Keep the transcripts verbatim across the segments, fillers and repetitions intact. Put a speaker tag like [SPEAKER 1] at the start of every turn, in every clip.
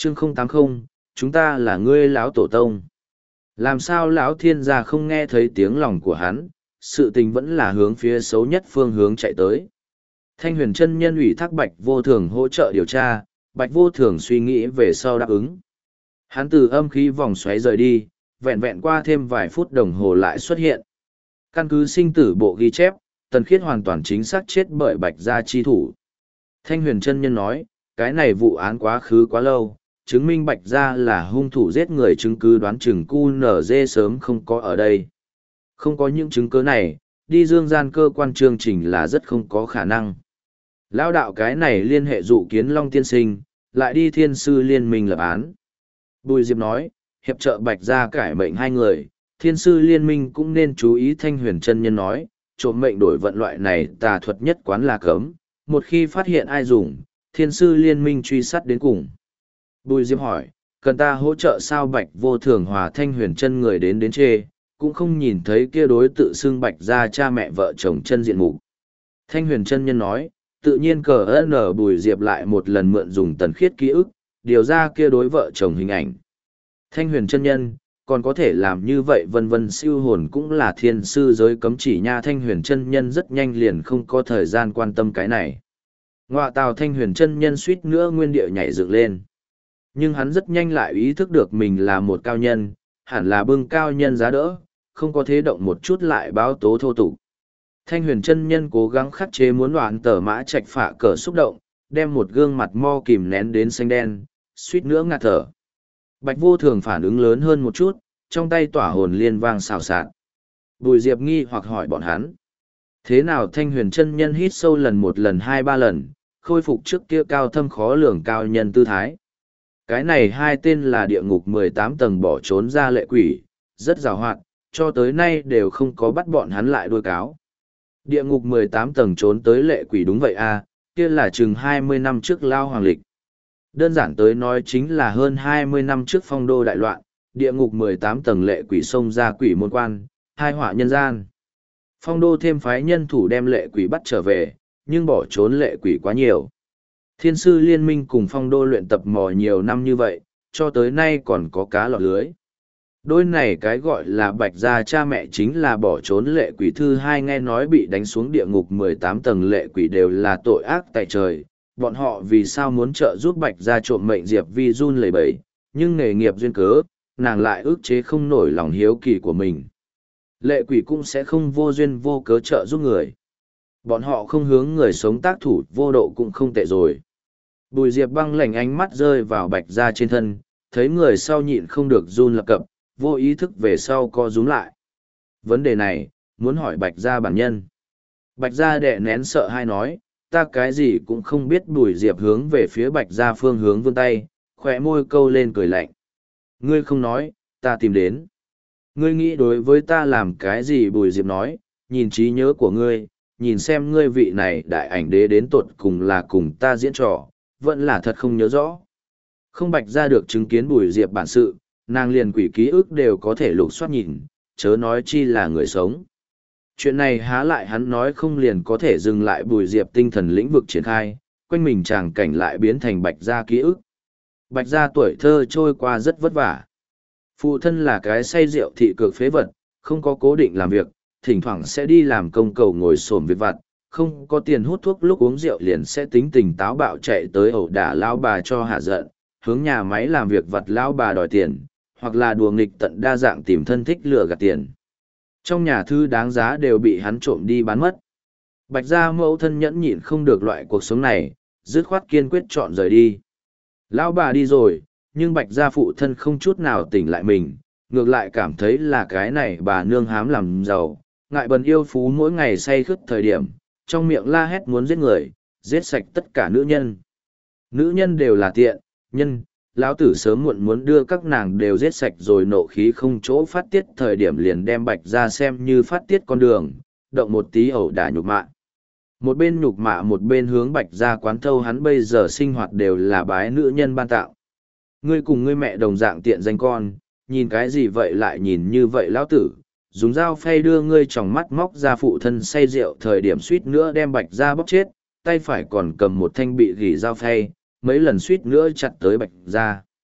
[SPEAKER 1] chương không tám không, chúng ta là ngươi lão tổ tông. Làm sao lão thiên gia không nghe thấy tiếng lòng của hắn, sự tình vẫn là hướng phía xấu nhất phương hướng chạy tới. Thanh huyền chân nhân ủy thác Bạch Vô Thường hỗ trợ điều tra, Bạch Vô Thường suy nghĩ về sau đáp ứng. Hắn từ âm khí vòng xoáy rời đi, vẹn vẹn qua thêm vài phút đồng hồ lại xuất hiện. Căn cứ sinh tử bộ ghi chép, Tần Khiết hoàn toàn chính xác chết bởi Bạch gia chi thủ. Thanh huyền chân nhân nói, cái này vụ án quá khứ quá lâu, chứng minh Bạch gia là hung thủ giết người, chứng cứ đoán chừng cu nở dê sớm không có ở đây. Không có những chứng cứ này, đi dương gian cơ quan chương trình là rất không có khả năng. Lão đạo cái này liên hệ dụ kiến Long tiên sinh, lại đi thiên sư liên minh lập án. Bùi Diệp nói, hiệp trợ Bạch gia cải mệnh hai người, thiên sư liên minh cũng nên chú ý. Thanh huyền chân nhân nói, trộm mệnh đổi vận loại này tà thuật nhất quán là cấm, một khi phát hiện ai dùng, thiên sư liên minh truy sát đến cùng. Bùi Diệp hỏi, cần ta hỗ trợ sao? Bạch Vô Thường hòa Thanh huyền chân người đến đến chê, cũng không nhìn thấy kia đối tự xưng Bạch gia cha mẹ vợ chồng chân diện mục. Thanh huyền chân nhân nói, tự nhiên cờ ơn ở Bùi Diệp lại một lần mượn dùng Tần Khiết ký ức, điều ra kia đối vợ chồng hình ảnh. Thanh huyền chân nhân, còn có thể làm như vậy vân vân siêu hồn cũng là thiên sư giới cấm chỉ nha. Thanh huyền chân nhân rất nhanh liền không có thời gian quan tâm cái này. Ngoạ tào, Thanh huyền chân nhân suýt nữa nguyên địa nhảy dựng lên. Nhưng hắn rất nhanh lại ý thức được mình là một cao nhân, hẳn là bưng cao nhân giá đỡ, không có thế động một chút lại báo tố thô tục. Thanh huyền chân nhân cố gắng khắc chế muốn loạn tờ mã trạch phả cờ xúc động, đem một gương mặt mo kìm nén đến xanh đen, suýt nữa ngạt thở. Bạch Vô Thường phản ứng lớn hơn một chút, trong tay tỏa hồn liên vang xào xạc. Bùi Diệp nghi hoặc hỏi bọn hắn. Thế nào? Thanh huyền chân nhân hít sâu lần một lần hai ba lần, khôi phục trước kia cao thâm khó lường cao nhân tư thái. Cái này hai tên là địa ngục mười tám tầng bỏ trốn ra lệ quỷ, rất giàu hoạt, cho tới nay đều không có bắt bọn hắn lại đuôi cáo. Địa ngục mười tám tầng trốn tới lệ quỷ, đúng vậy à, kia là chừng hai mươi năm trước lao hoàng lịch. Đơn giản tới nói chính là hơn hai mươi năm trước phong đô đại loạn, địa ngục mười tám tầng lệ quỷ xông ra quỷ môn quan, hai họa nhân gian. Phong đô thêm phái nhân thủ đem lệ quỷ bắt trở về, nhưng bỏ trốn lệ quỷ quá nhiều. Thiên sư liên minh cùng phong đô luyện tập mò nhiều năm như vậy, cho tới nay còn có cá lọt lưới. Đôi này cái gọi là Bạch gia cha mẹ chính là bỏ trốn lệ quỷ. Thứ hai, nghe nói bị đánh xuống địa ngục mười tám tầng lệ quỷ đều là tội ác tại trời. Bọn họ vì sao muốn trợ giúp Bạch gia trộm mệnh? Diệp Vi run lẩy bẩy, nhưng nghề nghiệp duyên cớ, nàng lại ức chế không nổi lòng hiếu kỳ của mình. Lệ quỷ cũng sẽ không vô duyên vô cớ trợ giúp người. Bọn họ không hướng người sống tác thủ vô độ cũng không tệ rồi. Bùi Diệp băng lạnh ánh mắt rơi vào Bạch gia trên thân, thấy người sau nhịn không được run lập cập, vô ý thức về sau co rúm lại. Vấn đề này, muốn hỏi Bạch gia bản nhân. Bạch gia đè nén sợ hai nói, ta cái gì cũng không biết. Bùi Diệp hướng về phía Bạch gia phương hướng vươn tay, khỏe môi câu lên cười lạnh. Ngươi không nói, ta tìm đến. Ngươi nghĩ đối với ta làm cái gì? Bùi Diệp nói, nhìn trí nhớ của ngươi, nhìn xem ngươi vị này đại ảnh đế đến tột cùng là cùng ta diễn trò, vẫn là thật không nhớ rõ. Không. Bạch gia được chứng kiến Bùi Diệp bản sự, nàng liền quỷ ký ức đều có thể lục soát nhìn, chớ nói chi là người sống. Chuyện này há lại hắn nói không liền có thể dừng lại. Bùi Diệp tinh thần lĩnh vực triển khai, quanh mình tràng cảnh lại biến thành Bạch gia ký ức. Bạch gia tuổi thơ trôi qua rất vất vả. Phụ thân là cái say rượu thị cực phế vật, không có cố định làm việc, thỉnh thoảng sẽ đi làm công cầu ngồi xổm việc vặt, không có tiền hút thuốc, lúc uống rượu liền sẽ tính tình táo bạo chạy tới ẩu đả lão bà cho hạ giận, hướng nhà máy làm việc vặt lão bà đòi tiền, hoặc là đùa nghịch tận đa dạng tìm thân thích lừa gạt tiền. Trong nhà thư đáng giá đều bị hắn trộm đi bán mất. Bạch gia mẫu thân nhẫn nhịn không được loại cuộc sống này, dứt khoát kiên quyết chọn rời đi. Lão bà đi rồi, nhưng Bạch gia phụ thân không chút nào tỉnh lại mình, ngược lại cảm thấy là cái này bà nương hám làm giàu, ngại bần yêu phú mỗi ngày say khướt thời điểm, trong miệng la hét muốn giết người, giết sạch tất cả nữ nhân. Nữ nhân đều là tiện, nhân, lão tử sớm muộn muốn đưa các nàng đều giết sạch rồi. Nộ khí không chỗ phát tiết thời điểm liền đem Bạch gia xem như phát tiết con đường, động một tí ẩu đả nhục mạ. Một bên nhục mạ một bên hướng Bạch gia quán thâu hắn bây giờ sinh hoạt đều là bái nữ nhân ban tạo. Ngươi cùng ngươi mẹ đồng dạng tiện danh con, nhìn cái gì vậy lại nhìn như vậy lão tử, dùng dao phay đưa ngươi tròng mắt móc ra. Phụ thân say rượu thời điểm suýt nữa đem Bạch gia bóp chết, tay phải còn cầm một thanh bị gỉ dao phay, mấy lần suýt nữa chặt tới Bạch gia.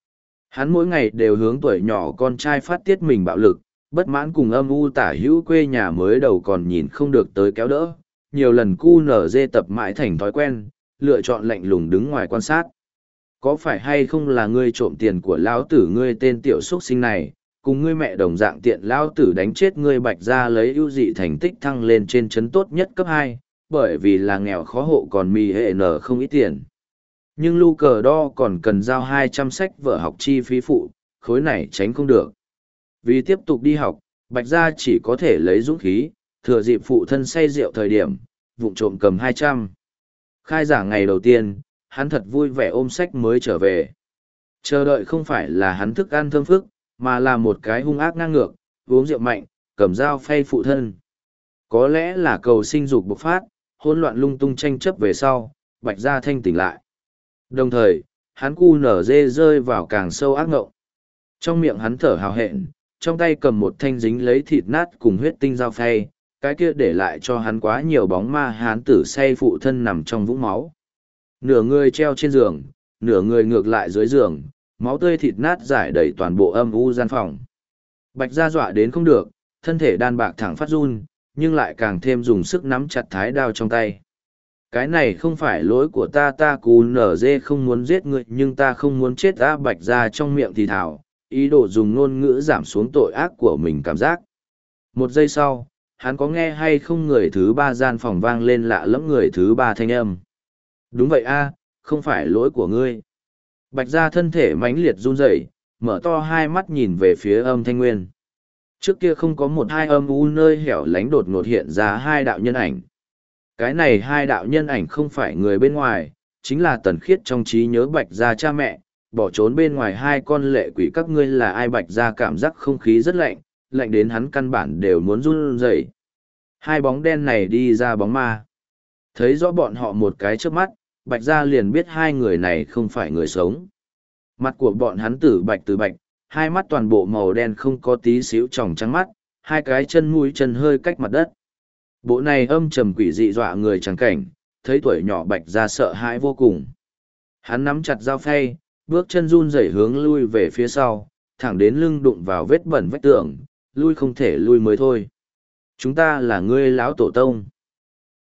[SPEAKER 1] Hắn mỗi ngày đều hướng tuổi nhỏ con trai phát tiết mình bạo lực, bất mãn cùng âm u tả hữu quê nhà mới đầu còn nhìn không được tới kéo đỡ, nhiều lần cu nở dê tập mãi thành thói quen, lựa chọn lạnh lùng đứng ngoài quan sát. Có phải hay không là ngươi trộm tiền của lão tử ngươi tên tiểu xuất sinh này, cùng ngươi mẹ đồng dạng tiện lão tử đánh chết ngươi Bạch Gia lấy ưu dị thành tích thăng lên trên chấn tốt nhất cấp hai, bởi vì là nghèo khó hộ còn mì hệ nở không ít tiền. Nhưng lu cờ đo còn cần giao hai trăm sách vở học chi phí phụ, khối này tránh không được. Vì tiếp tục đi học, Bạch Gia chỉ có thể lấy dũng khí, thừa dịp phụ thân say rượu thời điểm, vụng trộm cầm hai trăm. Khai giảng ngày đầu tiên, hắn thật vui vẻ ôm sách mới trở về. Chờ đợi không phải là hắn thức ăn thơm phức, mà là một cái hung ác ngang ngược, uống rượu mạnh, cầm dao phay phụ thân. Có lẽ là cầu sinh dục bộc phát, hỗn loạn lung tung tranh chấp về sau, Bạch Gia thanh tỉnh lại. Đồng thời, hắn cu nở dê rơi vào càng sâu ác ngộng. Trong miệng hắn thở hào hẹn, trong tay cầm một thanh dính lấy thịt nát cùng huyết tinh dao phay, cái kia để lại cho hắn quá nhiều bóng ma hán tử say phụ thân nằm trong vũng máu. Nửa người treo trên giường, nửa người ngược lại dưới giường, máu tươi thịt nát rải đầy toàn bộ âm u gian phòng. Bạch Gia dọa đến không được, thân thể đan bạc thẳng phát run, nhưng lại càng thêm dùng sức nắm chặt thái đao trong tay. Cái này không phải lỗi của ta, ta cú nở dê không muốn giết người nhưng ta không muốn chết. Ta Bạch Gia trong miệng thì thảo, ý đồ dùng ngôn ngữ giảm xuống tội ác của mình cảm giác. Một giây sau, hắn có nghe hay không người thứ ba gian phòng vang lên lạ lẫm người thứ ba thanh âm. Đúng vậy a, không phải lỗi của ngươi. Bạch Gia thân thể mãnh liệt run rẩy, mở to hai mắt nhìn về phía âm thanh nguyên. Trước kia không có một hai âm u nơi hẻo lánh đột ngột hiện ra hai đạo nhân ảnh. Cái này hai đạo nhân ảnh không phải người bên ngoài, chính là Tần Khiết trong trí nhớ Bạch Gia cha mẹ, bỏ trốn bên ngoài hai con lệ quỷ. Các ngươi là ai? Bạch Gia cảm giác không khí rất lạnh, lạnh đến hắn căn bản đều muốn run rẩy. Hai bóng đen này đi ra bóng ma. Thấy rõ bọn họ một cái trước mắt, Bạch Gia liền biết hai người này không phải người sống. Mặt của bọn hắn tử bạch từ bạch, hai mắt toàn bộ màu đen không có tí xíu tròng trắng mắt, hai cái chân mũi chân hơi cách mặt đất. Bộ này âm trầm quỷ dị dọa người chẳng cảnh, thấy tuổi nhỏ Bạch Gia sợ hãi vô cùng. Hắn nắm chặt dao phay, bước chân run rẩy hướng lui về phía sau, thẳng đến lưng đụng vào vết bẩn vách tường, lui không thể lui mới thôi. Chúng ta là ngươi lão tổ tông.